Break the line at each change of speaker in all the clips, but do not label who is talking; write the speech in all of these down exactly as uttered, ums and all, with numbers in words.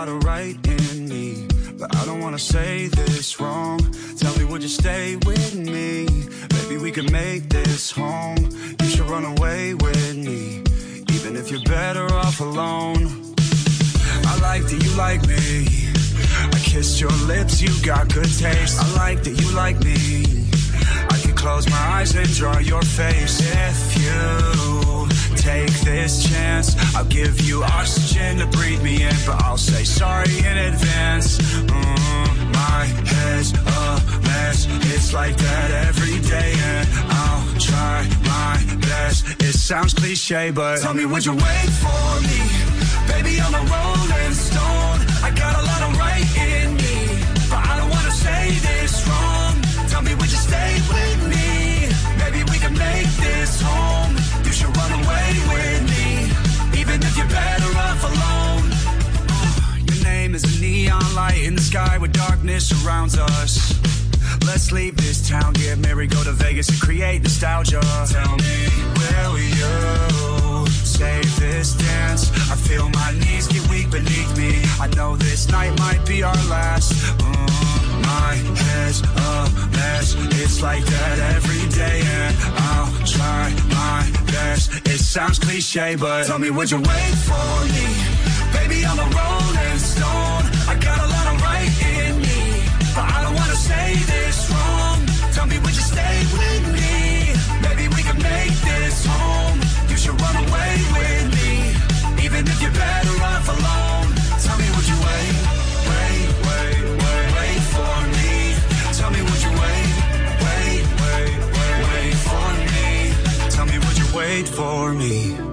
lot of right in me, but I don't wanna say this wrong. Tell me, would you stay with me? Maybe we can make this home. You should run away with me, even if you're better off alone. I like that you like me. I kissed your lips, you got good taste. I like that you like me. I can close my eyes and draw your face. If you take this chance, I'll give you oxygen to breathe me in, but I'll say sorry in advance. Mm, my head's a mess. It's like that every day, and I'll try my best. It sounds cliche, but tell me, would you wait for me? Baby, I'm a rolling stone. I got a lot of right in me, but I don't wanna say this wrong. Tell me, would you stay with me? Maybe we can make this home. You should run away with me, even if you're better off alone. Your name is a neon light in the sky where darkness surrounds us. Let's leave this town, get married, go to Vegas and create nostalgia. Tell me, where were you? Save this dance. I feel my knees get weak beneath me. I know this night might be our last. Mm, my head's a mess. It's like that every day, and I'll try my best. It sounds cliche, but tell me, would you wait for me? Baby, I'm a rolling stone. I got a lot of right in me, but I don't wanna say this wrong. Tell me, would you stay with me? Maybe we can make this home. You should run away with me, even if you're better off alone. Tell me, would you wait, wait, wait, wait, wait for me? Tell me, would you wait, wait, wait, wait, wait for me? Tell me, would you wait for me?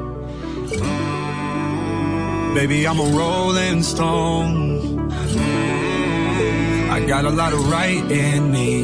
Mm, baby, I'm a rolling stone. Mm, I got a lot of right in me,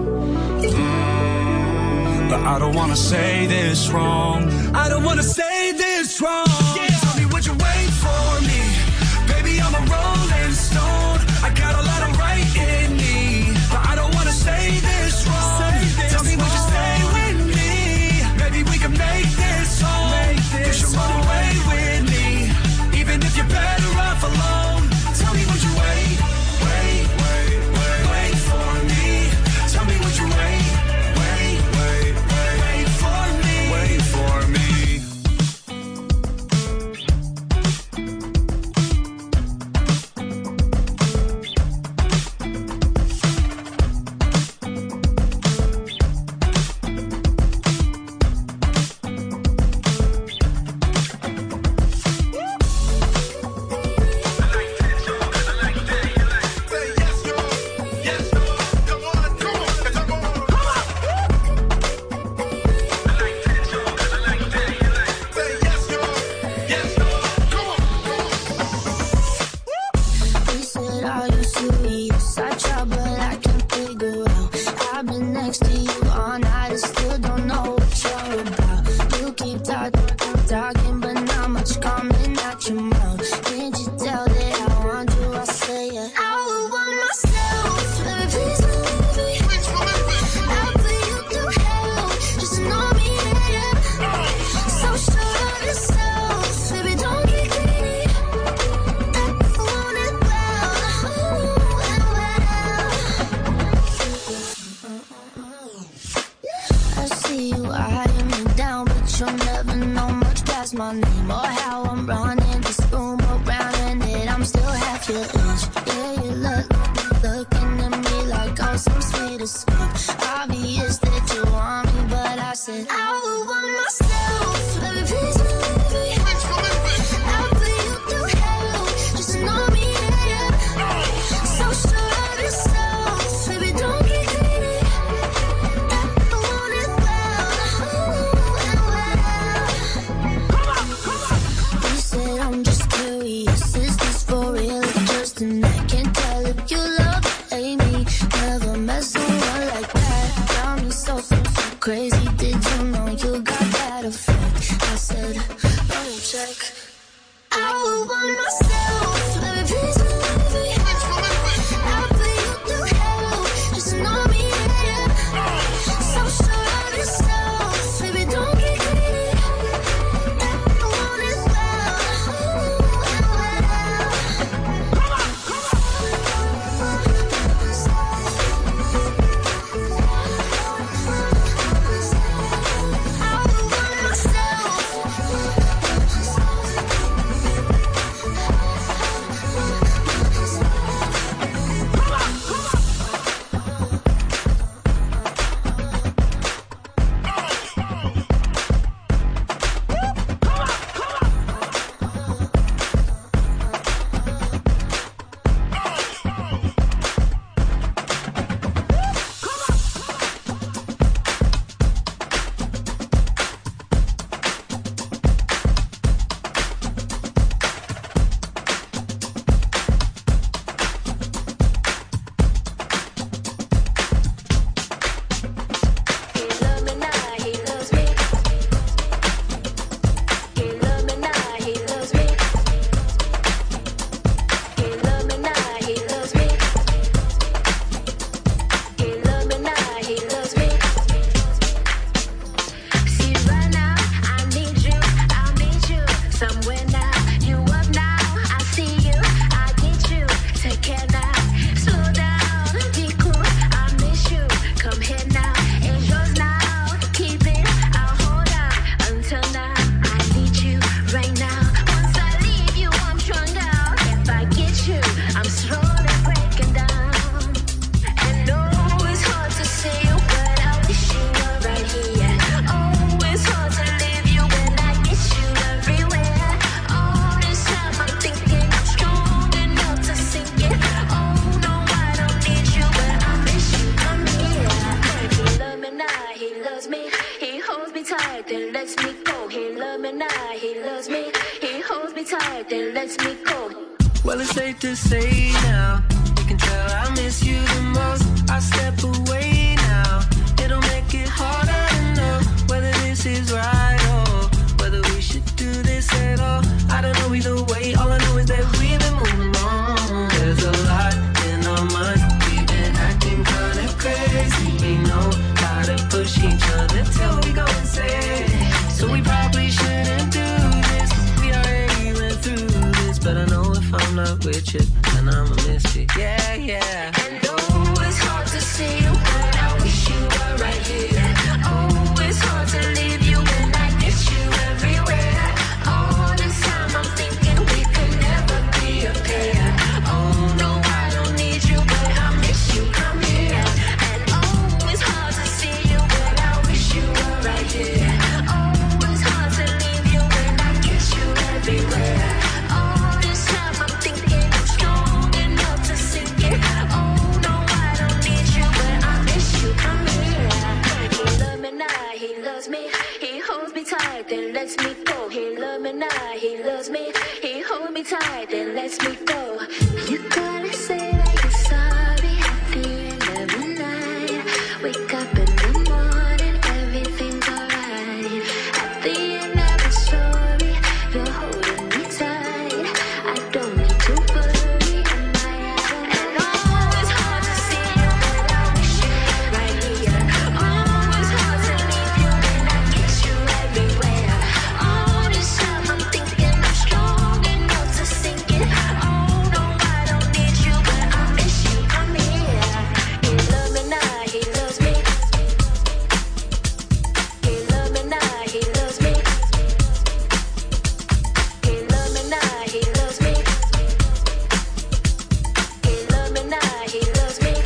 mm, but I don't wanna say this wrong. I don't wanna say this wrong. Yeah. Tell me, would you wait for me? Baby, I'm a rolling stone. I got a lot of right in me, but I don't wanna say this wrong. Say this Tell me, wrong. Would you stay with me? Maybe we can make this home. Make this you should run away with me, even if you're better off alone. Tell me, would you wait, wait, wait, wait, wait for me? Tell me, would you wait, wait, wait, wait, wait for me? Wait for me.
Crazy, did you know you then lets me go. He love me now, he loves me. He holds me tight, then lets me go.
Well, it's safe to say now, you can tell I miss you the most. I step away now, it'll make it harder to know whether this is right or whether we should do this at all. I don't know either way, all I know is that we've been moving on. There's a lot in our minds, we've been acting kind of crazy. We know how to push each other till we go insane. So we probably shouldn't do this, we already went through this. But I know if I'm not with you, then I'ma miss you, yeah, yeah.
And oh, it's hard to see you, but I wish you were right here. Oh, it's hard to leave you when I miss you everywhere. All this time I'm thinking we could never be a pair. Oh no, I don't need you, but I miss you, come here. And oh, it's hard to see you, but I wish you were right here. Oh, it's hard to leave you when I kiss you everywhere. All this time I'm thinking I'm strong enough to sink it. Oh no, I don't need you, but I miss you, come here. He love me now, he loves me. He holds me tight, then lets me go. He love me now, he loves me. He holds me tight, then lets me go. You gotta say that you're sorry at the end of the night. Wake up in the morning, everything's alright. At the end of the story, you're holding me tight. I don't need to worry, am I out? And oh, it's hard to see you, but I wish you were right here. Oh, it's hard to leave you when I kiss you everywhere. All this time I'm thinking I'm strong enough to sink it. Oh no, I don't need you, but I miss you, come here. He love me now, he loves me. He love me now, he loves me. He love me now, he loves me. He love me now, he loves me.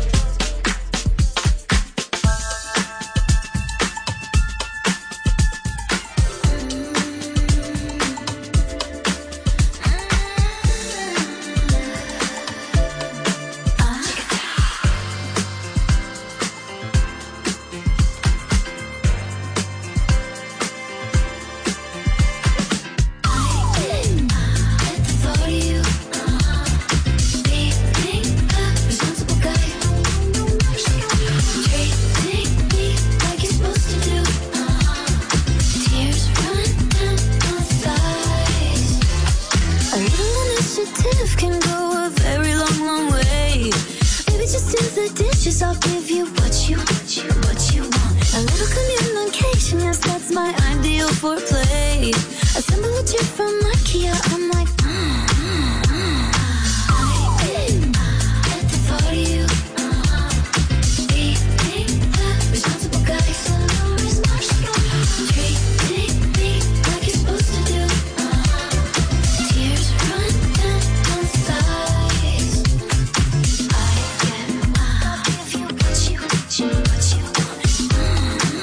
A little initiative can go a very long, long way. Maybe just do the dishes, I'll give you what you, what you, what you want. A little communication, yes, that's my ideal foreplay. Assemble a chair from IKEA, I'm like, mm, mm, mm. I at the thought of you, uh-huh. Being the responsible guy, so no responsible. Treating me like you're supposed to do, uh-huh. Tears run down my thighs. I get wild if you what you, what you, what you want.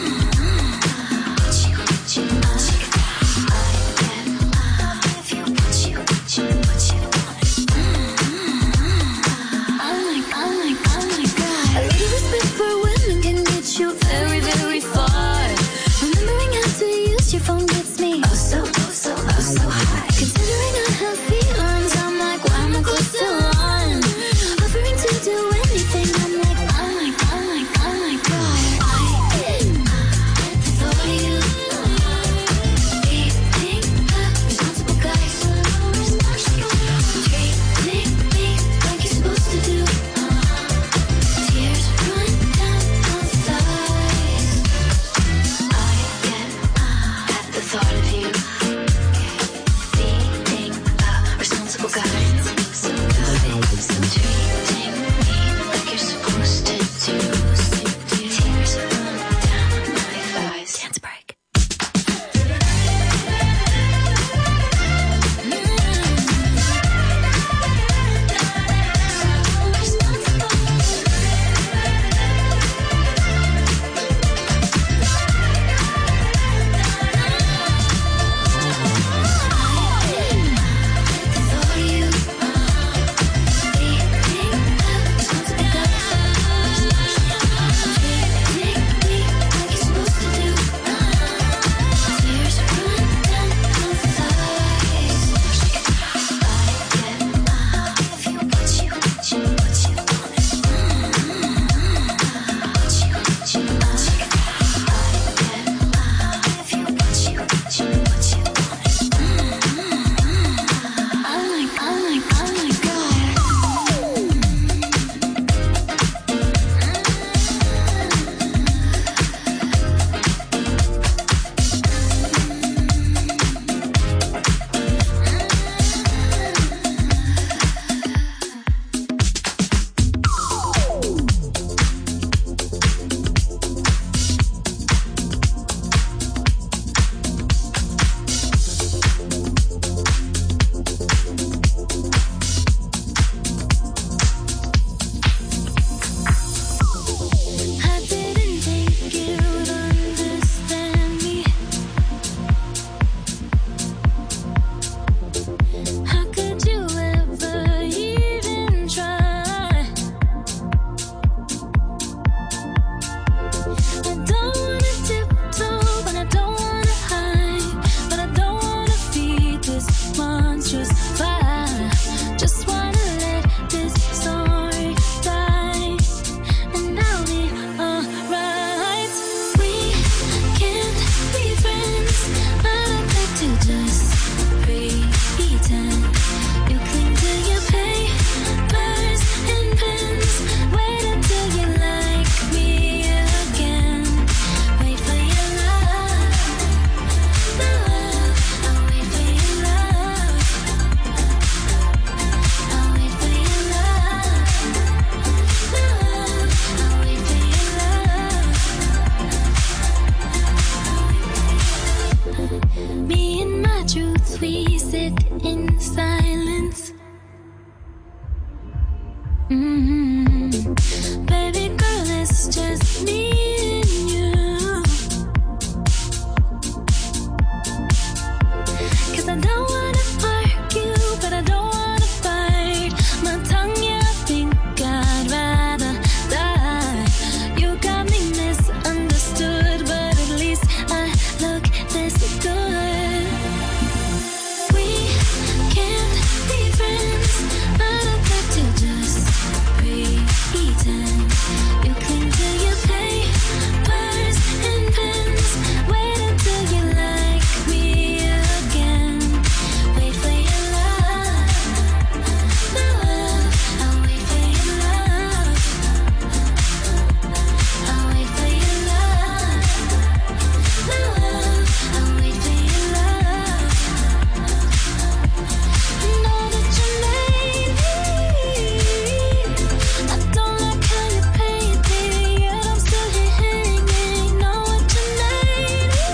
Mm-hmm. What you, what you want. I get wild if you what Mm-hmm. Baby girl, it's just me and you. 'Cause I don't wanna argue, but I don't wanna fight. My tongue, yeah, I think I'd rather die. You got me misunderstood, but at least I look this good. We can't be friends, but I'd like to just pretend. You cling to your papers and pens. Wait until you like me again. Wait for your love, my love. I'll wait for your love. I'll wait for your love, my love. I'll wait for your love. You know that you made me. I don't like how you paint me, yet I'm still here hanging. Know what you made me.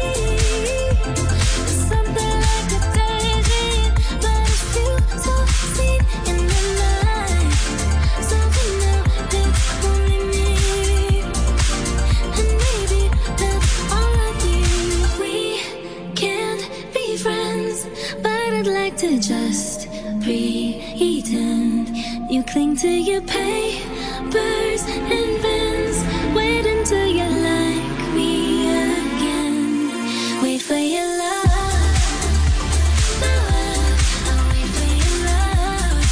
It's something like a daydream, but it feels so sweet in the night. Something now that's only me, and maybe that's all I need. We can't be friends, but I'd like to just pretend. You cling to your papers and pens. Wait until you like me again. Wait for your love, my love. I'll wait for your love.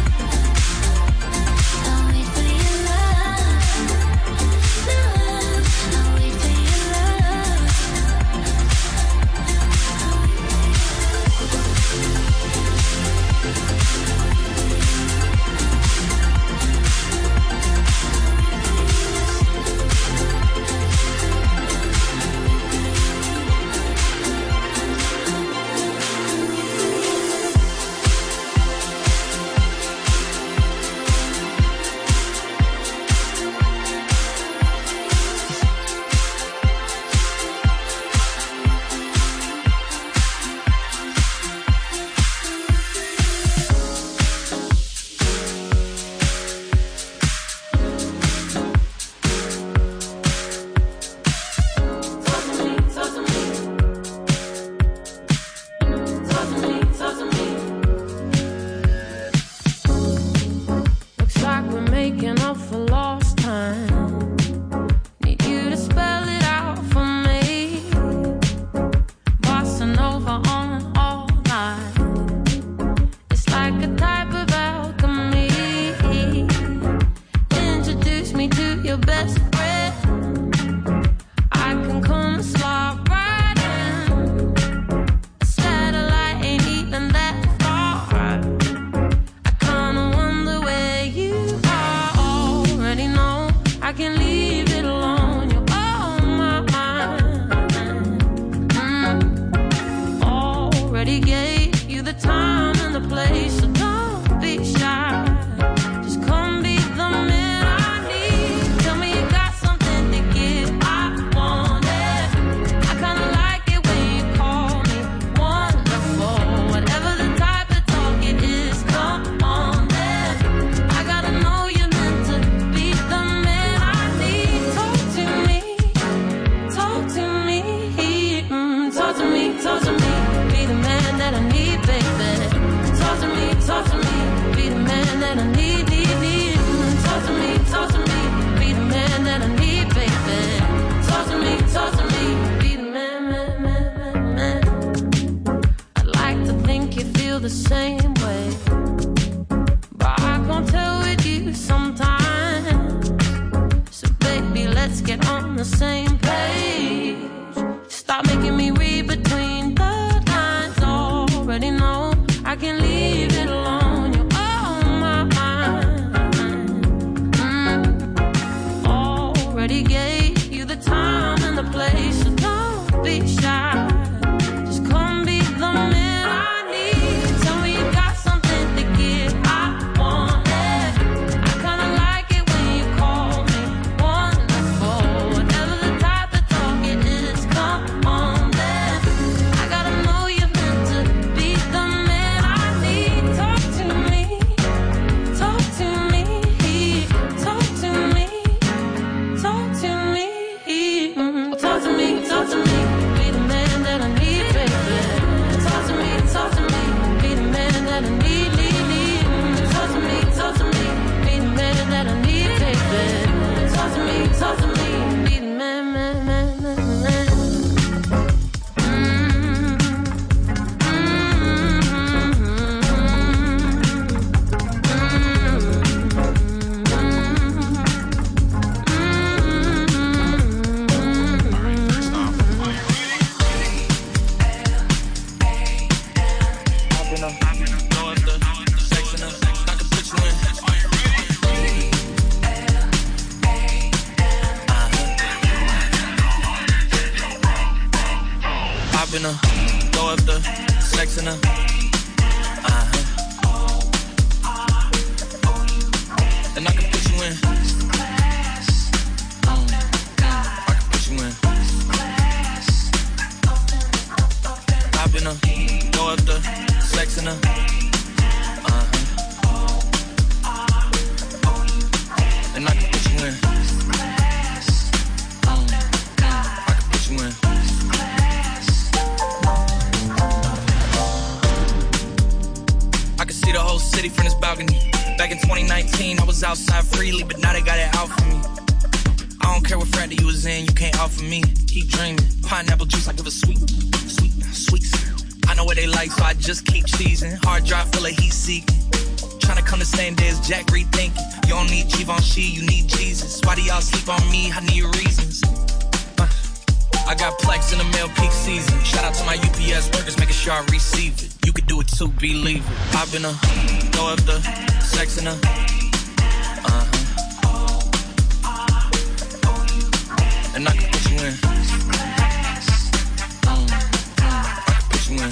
I'll wait for your love, my love. I'll wait for your love. Looks like we're making up for lost time. Need you to spell it out for me. Bossing over on all night. It's like a type of alchemy. Introduce me to your best friend. I can come and slide right in. A satellite ain't even that far. I kinda wonder where you are. Already know I can leave it alone. You're on my mind. Mm. Already gave you the time and the place, so don't be shy. Just come be the man I need. Tell me you got something to give. I want it. I kinda like it when you call me wonderful. Whatever the type of talk it is, come on then. I gotta know you're meant to be the man I need. Talk to me, talk to me, mm, talk to me, talk to me. Be the man that I need, baby. Talk to me, talk to me. Be the man that I need, need, need. Mm, talk to me, talk to me. Be the man that I need, baby. Talk to me, talk to me. Be the man, man, man, man, man. I'd like to think you feel the same way, but I can't tell with you sometimes. So baby, let's get on the same page. Stop making me read between the lines. Already know I can leave it alone. You're on my mind. Mm. Already gave you the time and the place, so don't be shy. Just come be the man I need. Tell me you got something to give. I want it. I kinda like it when you call me wonderful. Whatever the
in a, throw up the sex in a, uh-huh. And I can put you in. Mm, I can put you in. Hop in a, throw up the sex in a, uh-huh. And I can put you in. Mm, I can put you in. I can see the whole city from this balcony. Back in twenty nineteen, I was outside freely, but now they got it out for me. I don't care what frat you was in, you can't offer me. Keep dreaming. Pineapple juice, I give a sweet, sweet, sweet. I know what they like, so I just keep cheesing. Hard drive full of heat seeking. Trying to come the same day as Jack rethinking. You don't need Givenchy, you need Jesus. Why do y'all sleep on me? I need reasons. Uh, I got Plex in the mail peak season. Shout out to my U P S workers, making sure I receive it. You could do it too, believe it. I've been a, throw up the sex in a, uh-huh. And I can put you in. Mm, I can put you in.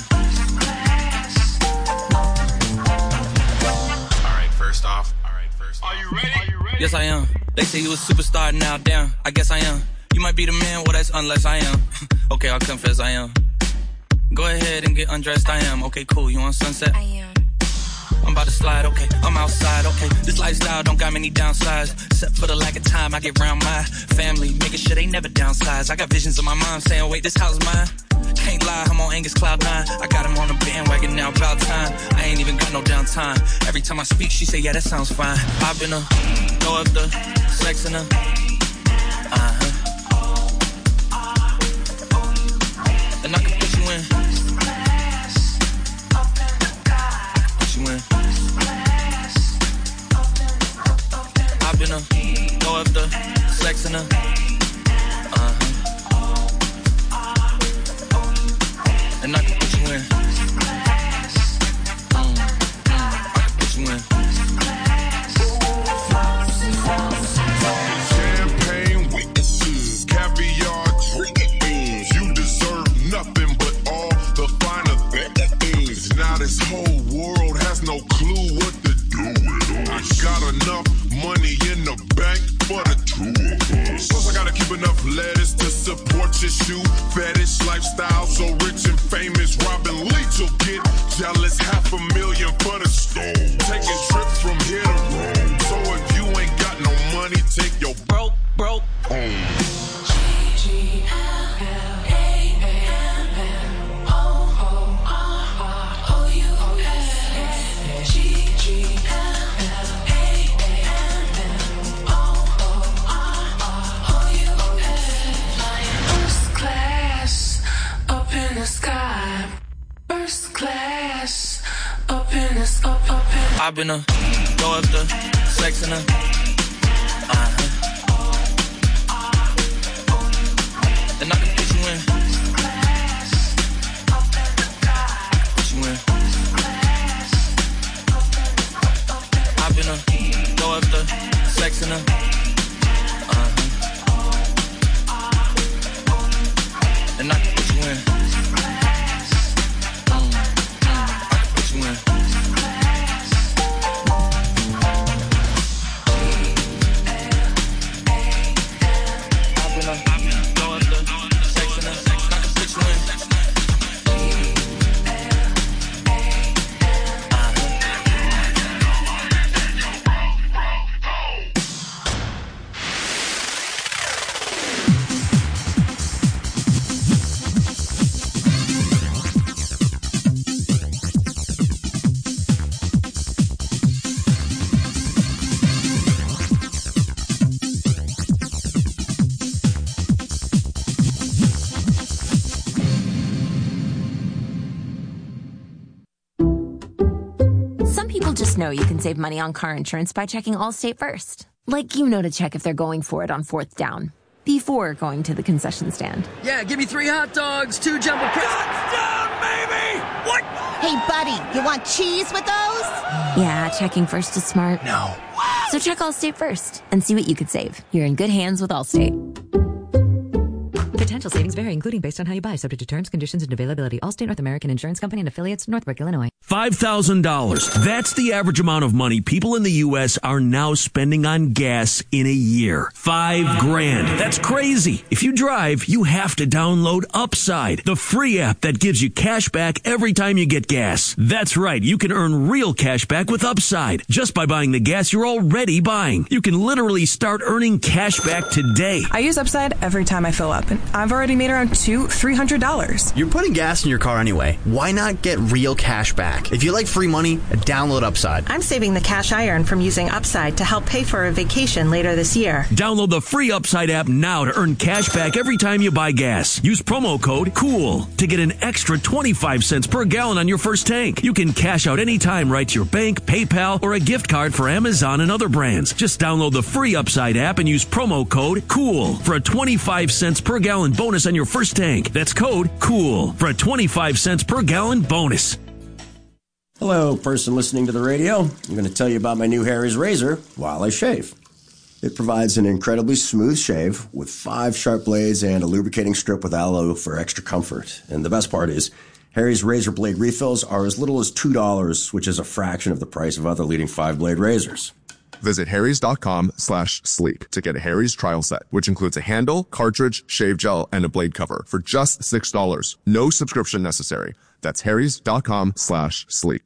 Alright, first off. Alright, first off. Are you ready? Are you ready?
Yes, I am. They say you a superstar now, damn. I guess I am. You might be the man, well, that's unless I am. Okay, I'll confess I am. Go ahead and get undressed, I am. Okay, cool, you on Sunset?
I am.
I'm about to slide, okay, I'm outside, okay. This lifestyle don't got many downsides. Except for the lack of time I get around my family, making sure they never downsize. I got visions of my mom saying, wait, this house is mine. Can't lie, I'm on Angus Cloud nine. I got him on the bandwagon now, about time. I ain't even got no downtime. Every time I speak, she say, yeah, that sounds fine. I've been a, throw up the sex in a, uh-huh. And I can put you in. Put you in. I've been a, throw up the sex in a, uh-huh. And I can put you in. Mm, I can put you in.
Champagne with caviar dreams. You deserve nothing but all the finer things. Now this whole world has no clue what to do with us. I got enough money in the bank for the two of us. Plus I gotta keep enough lettuce to support your shoe fetish lifestyle. So rich and famous, Robin Leach will get jealous. Half a million for the stone. Taking trips from here to Rome. So if you ain't got no money, take your broke, broke home.
I've been a, throw up the sex in a, uh-huh. And I can put you in. Put you in. I've been a, throw up the sex in a, uh-huh. And I can put you in. Mm, I can put you in.
Just know you can save money on car insurance by checking Allstate first. Like you know to check if they're going for it on fourth down before going to the concession stand.
Yeah, give me three hot dogs, two jumbo crackers.
Touchdown, baby! What?
Hey, buddy, you want cheese with those?
Yeah, checking first is smart.
No.
So check Allstate first and see what you could save. You're in good hands with Allstate.
Potential savings vary, including based on how you buy, subject to terms, conditions, and availability. Allstate North American Insurance Company and affiliates, Northbrook, Illinois.
five thousand dollars. That's the average amount of money people in the U S are now spending on gas in a year. Five grand. That's crazy. If you drive, you have to download Upside, the free app that gives you cash back every time you get gas. That's right. You can earn real cash back with Upside just by buying the gas you're already buying. You can literally start earning cash back today.
I use Upside every time I fill up, and I've already made around two, three hundred dollars.
You're putting gas in your car anyway. Why not get real cash back? If you like free money, download Upside.
I'm saving the cash I earn from using Upside to help pay for a vacation later this year.
Download the free Upside app now to earn cash back every time you buy gas. Use promo code COOL to get an extra twenty-five cents per gallon on your first tank. You can cash out anytime right to your bank, PayPal, or a gift card for Amazon and other brands. Just download the free Upside app and use promo code COOL for a twenty-five cents per gallon bonus on your first tank. That's code COOL for a twenty-five cents per gallon bonus.
Hello, person listening to the radio. I'm going to tell you about my new Harry's razor while I shave. It provides an incredibly smooth shave with five sharp blades and a lubricating strip with aloe for extra comfort. And the best part is, Harry's razor blade refills are as little as two dollars, which is a fraction of the price of other leading five-blade razors.
Visit harrys.com slash sleep to get a Harry's trial set, which includes a handle, cartridge, shave gel, and a blade cover for just six dollars. No subscription necessary. That's harrys.com slash sleep.